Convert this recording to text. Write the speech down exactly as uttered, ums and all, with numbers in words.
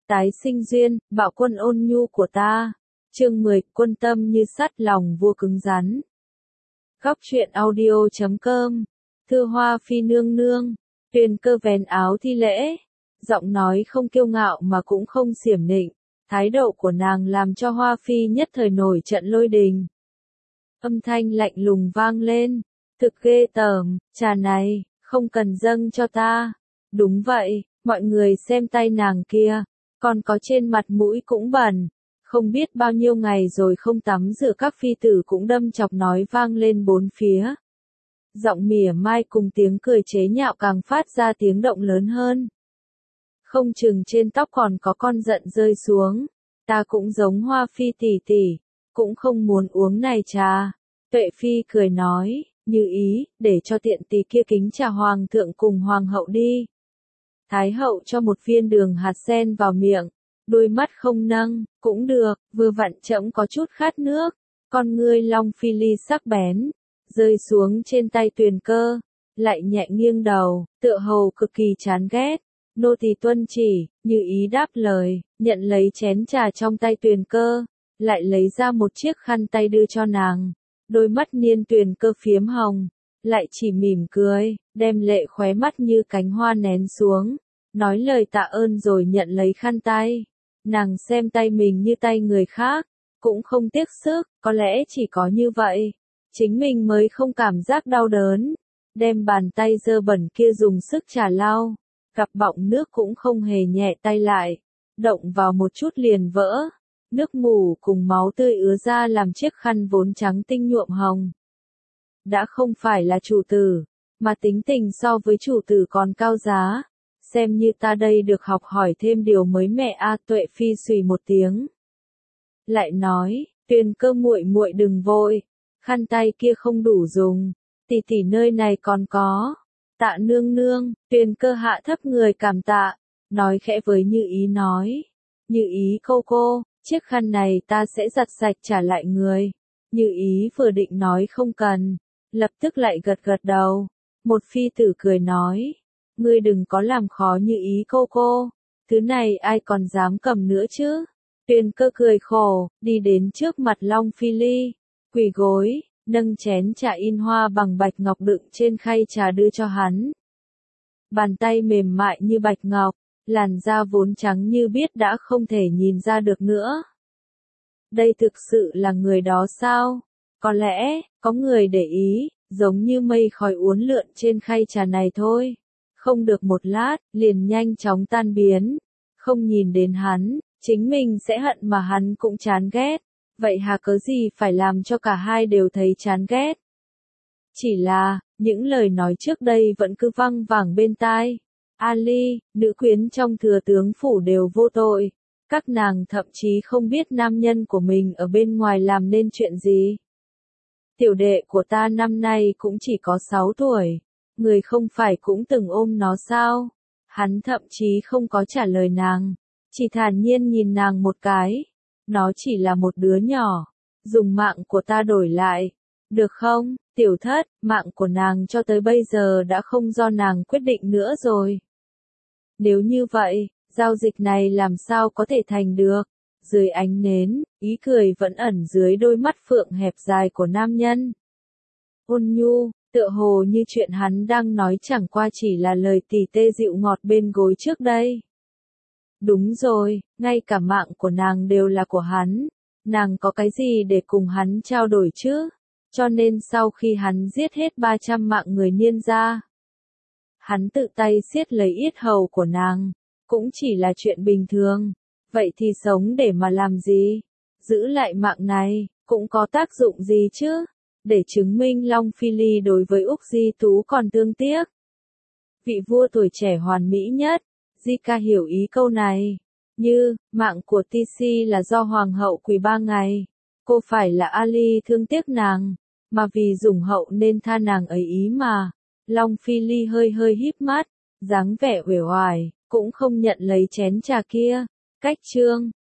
Tái sinh duyên, bạo quân ôn nhu của ta. Chương mười, quân tâm như sắt lòng vua cứng rắn. Góc truyện audio chấm com. Thưa Hoa Phi nương nương, Tuyền Cơ vén áo thi lễ, giọng nói không kiêu ngạo mà cũng không xiểm nịnh, thái độ của nàng làm cho Hoa Phi nhất thời nổi trận lôi đình. Âm thanh lạnh lùng vang lên, thực ghê tởm, trà này, không cần dâng cho ta. Đúng vậy, mọi người xem tay nàng kia, còn có trên mặt mũi cũng bẩn, không biết bao nhiêu ngày rồi không tắm rửa, các phi tử cũng đâm chọc nói vang lên bốn phía. Giọng mỉa mai cùng tiếng cười chế nhạo càng phát ra tiếng động lớn hơn. Không chừng trên tóc còn có con giận rơi xuống, ta cũng giống Hoa Phi tỷ tỷ, cũng không muốn uống này trà. Tuệ Phi cười nói, như ý, để cho tiện tỳ kia kính trà hoàng thượng cùng hoàng hậu đi. Thái hậu cho một viên đường hạt sen vào miệng, đôi mắt không nâng, cũng được, vừa vặn trẫm có chút khát nước. Con ngươi Long Phi Ly sắc bén, rơi xuống trên tay Tuyền Cơ, lại nhẹ nghiêng đầu, tựa hồ cực kỳ chán ghét. Nô tỳ tuân chỉ, như ý đáp lời, nhận lấy chén trà trong tay Tuyền Cơ, lại lấy ra một chiếc khăn tay đưa cho nàng. Đôi mắt Niên Tuyền Cơ phiếm hồng, lại chỉ mỉm cười, đem lệ khóe mắt như cánh hoa nén xuống, nói lời tạ ơn rồi nhận lấy khăn tay. Nàng xem tay mình như tay người khác, cũng không tiếc sức, có lẽ chỉ có như vậy, chính mình mới không cảm giác đau đớn. Đem bàn tay dơ bẩn kia dùng sức chà lau, gặp bọng nước cũng không hề nhẹ tay lại, động vào một chút liền vỡ. Nước mù cùng máu tươi ứa ra làm chiếc khăn vốn trắng tinh nhuộm hồng. Đã không phải là chủ tử, mà tính tình so với chủ tử còn cao giá. Xem như ta đây được học hỏi thêm điều mới mẻ a. Tuệ Phi xùy một tiếng. Lại nói, Tuyền Cơ muội muội đừng vội, khăn tay kia không đủ dùng, tỷ tỷ nơi này còn có. Tạ nương nương, Tuyền Cơ hạ thấp người cảm tạ, nói khẽ với Như Ý nói. Như Ý cô cô, chiếc khăn này ta sẽ giặt sạch trả lại người. Như Ý vừa định nói không cần, lập tức lại gật gật đầu. Một phi tử cười nói, ngươi đừng có làm khó Như Ý cô cô, thứ này ai còn dám cầm nữa chứ. Tuyền Cơ cười khổ, đi đến trước mặt Long Phi Ly, quỳ gối, nâng chén trà in hoa bằng bạch ngọc đựng trên khay trà đưa cho hắn. Bàn tay mềm mại như bạch ngọc, làn da vốn trắng như biếc đã không thể nhìn ra được nữa. Đây thực sự là người đó sao? Có lẽ, có người để ý, giống như mây khói uốn lượn trên khay trà này thôi. Không được một lát, liền nhanh chóng tan biến. Không nhìn đến hắn, chính mình sẽ hận mà hắn cũng chán ghét. Vậy hà cớ gì phải làm cho cả hai đều thấy chán ghét? Chỉ là, những lời nói trước đây vẫn cứ văng vẳng bên tai. Ali, nữ quyến trong thừa tướng phủ đều vô tội. Các nàng thậm chí không biết nam nhân của mình ở bên ngoài làm nên chuyện gì. Tiểu đệ của ta năm nay cũng chỉ có sáu tuổi. Người không phải cũng từng ôm nó sao? Hắn thậm chí không có trả lời nàng, chỉ thản nhiên nhìn nàng một cái. Nó chỉ là một đứa nhỏ, dùng mạng của ta đổi lại. Được không, tiểu thất, mạng của nàng cho tới bây giờ đã không do nàng quyết định nữa rồi. Nếu như vậy, giao dịch này làm sao có thể thành được? Dưới ánh nến, ý cười vẫn ẩn dưới đôi mắt phượng hẹp dài của nam nhân. Ôn nhu, tựa hồ như chuyện hắn đang nói chẳng qua chỉ là lời tỉ tê dịu ngọt bên gối trước đây. Đúng rồi, ngay cả mạng của nàng đều là của hắn. Nàng có cái gì để cùng hắn trao đổi chứ? Cho nên sau khi hắn giết hết ba trăm mạng người Niên gia, hắn tự tay siết lấy yết hầu của nàng, cũng chỉ là chuyện bình thường. Vậy thì sống để mà làm gì? Giữ lại mạng này, cũng có tác dụng gì chứ? Để chứng minh Long Phi Ly đối với Úc Di Tú còn thương tiếc. Vị vua tuổi trẻ hoàn mỹ nhất, Di ca hiểu ý câu này. Như, mạng của Tisi là do hoàng hậu quỳ ba ngày. Cô phải là Ali thương tiếc nàng, mà vì dùng hậu nên tha nàng ấy ý mà. Long Phi Ly hơi hơi híp mắt, dáng vẻ uể oải, cũng không nhận lấy chén trà kia. Cách chương